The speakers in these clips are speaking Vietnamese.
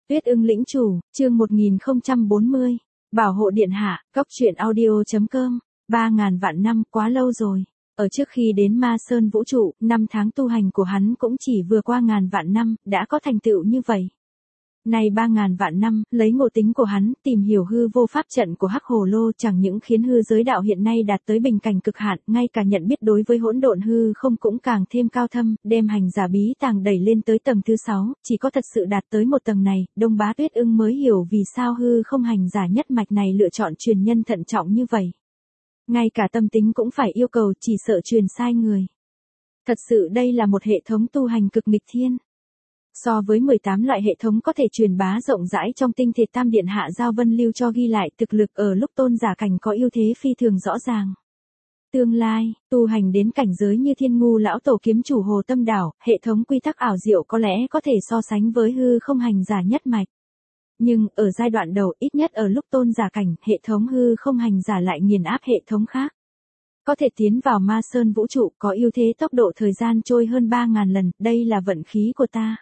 Tuyết ưng lĩnh chủ, chương 1040. Bảo hộ điện hạ, góc truyện audio.com. 3.000 vạn năm quá lâu rồi. Ở trước khi đến Ma Sơn vũ trụ, 5 tháng tu hành của hắn cũng chỉ vừa qua ngàn vạn năm, đã có thành tựu như vậy. Này 3.000 vạn năm, lấy ngộ tính của hắn, tìm hiểu hư vô pháp trận của Hắc Hồ Lô chẳng những khiến hư giới đạo hiện nay đạt tới bình cảnh cực hạn, ngay cả nhận biết đối với hỗn độn hư không cũng càng thêm cao thâm, đem hành giả bí tàng đẩy lên tới tầng thứ 6, chỉ có thật sự đạt tới một tầng này, Đông Bá Tuyết Ưng mới hiểu vì sao hư không hành giả nhất mạch này lựa chọn truyền nhân thận trọng như vậy. Ngay cả tâm tính cũng phải yêu cầu, chỉ sợ truyền sai người. Thật sự đây là một hệ thống tu hành cực nghịch thiên. So với 18 loại hệ thống có thể truyền bá rộng rãi trong tinh thịt Tam Điện Hạ Giao Vân Lưu cho ghi lại thực lực ở lúc tôn giả cảnh có ưu thế phi thường rõ ràng. Tương lai, tu hành đến cảnh giới như Thiên Ngu lão tổ kiếm chủ Hồ Tâm Đảo, hệ thống quy tắc ảo diệu có lẽ có thể so sánh với hư không hành giả nhất mạch. Nhưng, ở giai đoạn đầu ít nhất ở lúc tôn giả cảnh, hệ thống hư không hành giả lại nghiền áp hệ thống khác. Có thể tiến vào Ma Sơn vũ trụ có ưu thế tốc độ thời gian trôi hơn 3.000 lần, đây là vận khí của ta.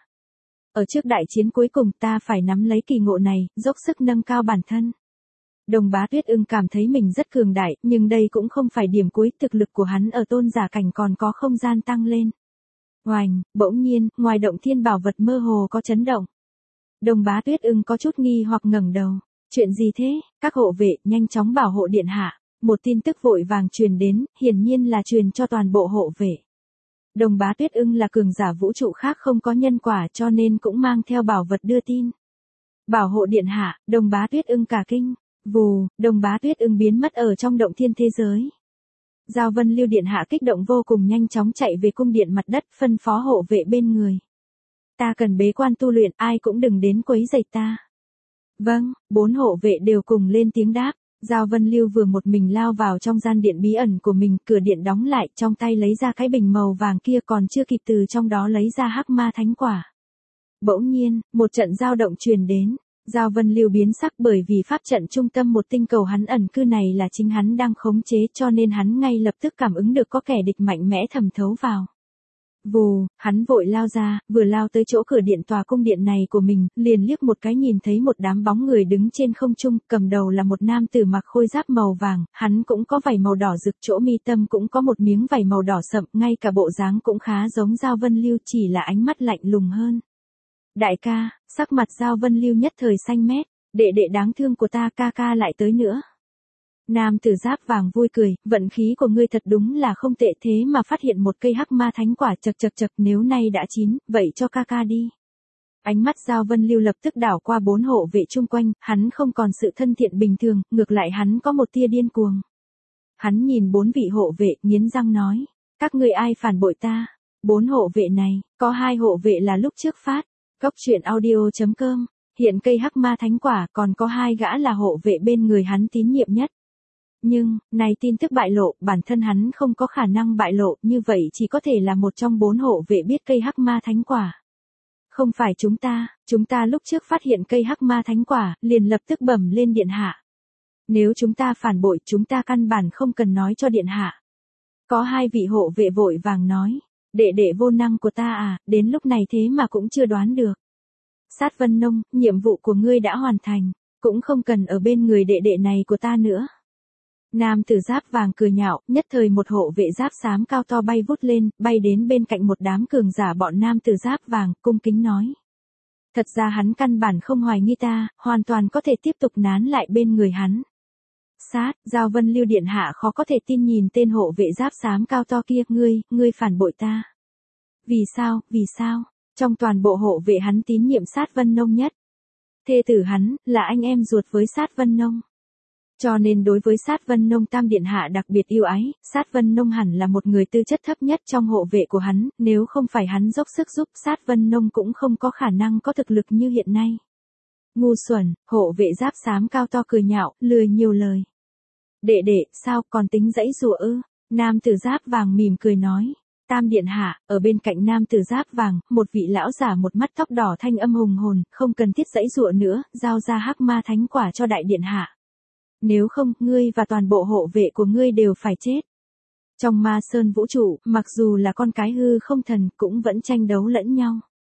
Ở trước đại chiến cuối cùng ta phải nắm lấy kỳ ngộ này, dốc sức nâng cao bản thân. Đồng Bá Tuyết Ưng cảm thấy mình rất cường đại, nhưng đây cũng không phải điểm cuối, thực lực của hắn ở tôn giả cảnh còn có không gian tăng lên. Oành, bỗng nhiên, ngoài động thiên bảo vật mơ hồ có chấn động. Đồng Bá Tuyết Ưng có chút nghi hoặc ngẩng đầu. Chuyện gì thế? Các hộ vệ nhanh chóng bảo hộ điện hạ. Một tin tức vội vàng truyền đến, hiển nhiên là truyền cho toàn bộ hộ vệ. Đồng Bá Tuyết Ưng là cường giả vũ trụ khác không có nhân quả cho nên cũng mang theo bảo vật đưa tin. Bảo hộ điện hạ, Đồng Bá Tuyết Ưng cả kinh. Vù, Đồng Bá Tuyết Ưng biến mất ở trong động thiên thế giới. Giao Vân Lưu điện hạ kích động vô cùng nhanh chóng chạy về cung điện mặt đất phân phó hộ vệ bên người. Ta cần bế quan tu luyện, ai cũng đừng đến quấy rầy ta. Vâng, 4 hộ vệ đều cùng lên tiếng đáp. Giao Vân Lưu vừa một mình lao vào trong gian điện bí ẩn của mình, cửa điện đóng lại, trong tay lấy ra cái bình màu vàng kia còn chưa kịp từ trong đó lấy ra hắc ma thánh quả. Bỗng nhiên, một trận dao động truyền đến, Giao Vân Lưu biến sắc bởi vì pháp trận trung tâm một tinh cầu hắn ẩn cư này là chính hắn đang khống chế cho nên hắn ngay lập tức cảm ứng được có kẻ địch mạnh mẽ thẩm thấu vào. Vù, hắn vội lao ra, vừa lao tới chỗ cửa điện tòa cung điện này của mình, liền liếc một cái nhìn thấy một đám bóng người đứng trên không trung, cầm đầu là một nam tử mặc khôi giáp màu vàng, hắn cũng có vảy màu đỏ rực, chỗ mi tâm cũng có một miếng vảy màu đỏ sậm, ngay cả bộ dáng cũng khá giống Giao Vân Lưu, chỉ là ánh mắt lạnh lùng hơn. Đại ca, sắc mặt Giao Vân Lưu nhất thời xanh mét, đệ đệ đáng thương của ta, ca ca lại tới nữa. Nam tử giáp vàng vui cười, vận khí của ngươi thật đúng là không tệ, thế mà phát hiện một cây hắc ma thánh quả, chật, nếu nay đã chín, vậy cho ca ca đi. Ánh mắt Giao Vân Lưu lập tức đảo qua 4 hộ vệ chung quanh, hắn không còn sự thân thiện bình thường, ngược lại hắn có một tia điên cuồng. Hắn nhìn 4 vị hộ vệ, nghiến răng nói, các ngươi ai phản bội ta? 4 hộ vệ này, có 2 hộ vệ là lúc trước phát, góc truyện audio.com, hiện cây hắc ma thánh quả, còn có 2 gã là hộ vệ bên người hắn tín nhiệm nhất. Nhưng, này tin tức bại lộ, bản thân hắn không có khả năng bại lộ, như vậy chỉ có thể là một trong 4 hộ vệ biết cây hắc ma thánh quả. Không phải chúng ta lúc trước phát hiện cây hắc ma thánh quả, liền lập tức bẩm lên điện hạ. Nếu chúng ta phản bội, chúng ta căn bản không cần nói cho điện hạ. Có 2 vị hộ vệ vội vàng nói, đệ đệ vô năng của ta à, đến lúc này thế mà cũng chưa đoán được. Sát Vân Nông, nhiệm vụ của ngươi đã hoàn thành, cũng không cần ở bên người đệ đệ này của ta nữa. Nam tử giáp vàng cười nhạo, nhất thời một hộ vệ giáp xám cao to bay vút lên, bay đến bên cạnh một đám cường giả bọn nam tử giáp vàng, cung kính nói. Thật ra hắn căn bản không hoài nghi ta, hoàn toàn có thể tiếp tục nán lại bên người hắn. Giao Vân Lưu điện hạ khó có thể tin nhìn tên hộ vệ giáp xám cao to kia, ngươi phản bội ta. Vì sao? Trong toàn bộ hộ vệ hắn tín nhiệm Sát Vân Nông nhất. Thê tử hắn, là anh em ruột với Sát Vân Nông. Cho nên đối với Sát Vân Nông Tam Điện Hạ đặc biệt yêu ái, Sát Vân Nông hẳn là một người tư chất thấp nhất trong hộ vệ của hắn, nếu không phải hắn dốc sức giúp, Sát Vân Nông cũng không có khả năng có thực lực như hiện nay. Ngu xuẩn, hộ vệ giáp xám cao to cười nhạo, lười nhiều lời. Đệ, sao còn tính dãy dụa ư? Nam tử giáp vàng mỉm cười nói. Tam Điện Hạ, ở bên cạnh nam tử giáp vàng, một vị lão giả một mắt tóc đỏ thanh âm hùng hồn, không cần thiết dãy dụa nữa, giao ra hắc ma thánh quả cho đại điện hạ. Nếu không, ngươi và toàn bộ hộ vệ của ngươi đều phải chết. Trong Ma Sơn vũ trụ, mặc dù là con cái hư không thần, cũng vẫn tranh đấu lẫn nhau.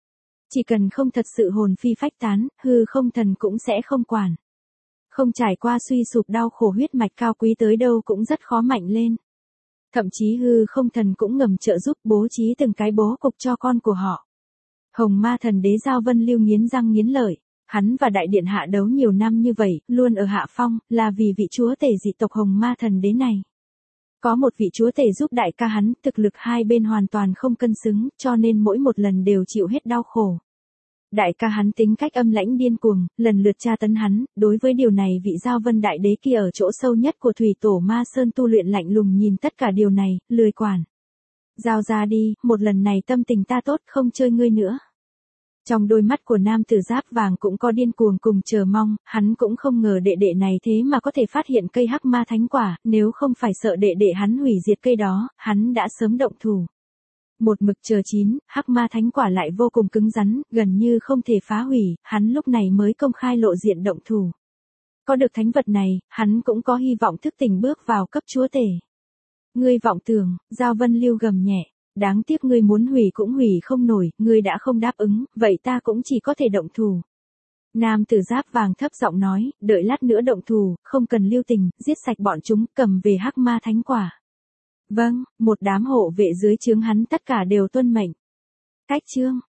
Chỉ cần không thật sự hồn phi phách tán, hư không thần cũng sẽ không quản. Không trải qua suy sụp đau khổ huyết mạch cao quý tới đâu cũng rất khó mạnh lên. Thậm chí hư không thần cũng ngầm trợ giúp bố trí từng cái bố cục cho con của họ. Hồng ma thần đế Giao Vân Lưu nghiến răng nghiến lợi. Hắn và đại điện hạ đấu nhiều năm như vậy, luôn ở hạ phong, là vì vị chúa tể dị tộc Hồng ma thần đế này. Có một vị chúa tể giúp đại ca hắn, thực lực hai bên hoàn toàn không cân xứng, cho nên mỗi một lần đều chịu hết đau khổ. Đại ca hắn tính cách âm lãnh điên cuồng, lần lượt tra tấn hắn, đối với điều này vị Giao Vân đại đế kia ở chỗ sâu nhất của thủy tổ ma sơn tu luyện lạnh lùng nhìn tất cả điều này, lười quản. Giao ra đi, một lần này tâm tình ta tốt, không chơi ngươi nữa. Trong đôi mắt của nam tử giáp vàng cũng có điên cuồng cùng chờ mong, hắn cũng không ngờ đệ đệ này thế mà có thể phát hiện cây hắc ma thánh quả, nếu không phải sợ đệ đệ hắn hủy diệt cây đó, hắn đã sớm động thủ. Một mực chờ chín, hắc ma thánh quả lại vô cùng cứng rắn, gần như không thể phá hủy, hắn lúc này mới công khai lộ diện động thủ. Có được thánh vật này, hắn cũng có hy vọng thức tỉnh bước vào cấp chúa tể. Ngươi vọng tưởng, Giao Vân Lưu gầm nhẹ. Đáng tiếc ngươi muốn hủy cũng hủy không nổi, ngươi đã không đáp ứng, vậy ta cũng chỉ có thể động thủ. Nam tử giáp vàng thấp giọng nói, đợi lát nữa động thủ, không cần lưu tình, giết sạch bọn chúng, cầm về hắc ma thánh quả. Vâng, một đám hộ vệ dưới trướng hắn tất cả đều tuân mệnh. Cách chương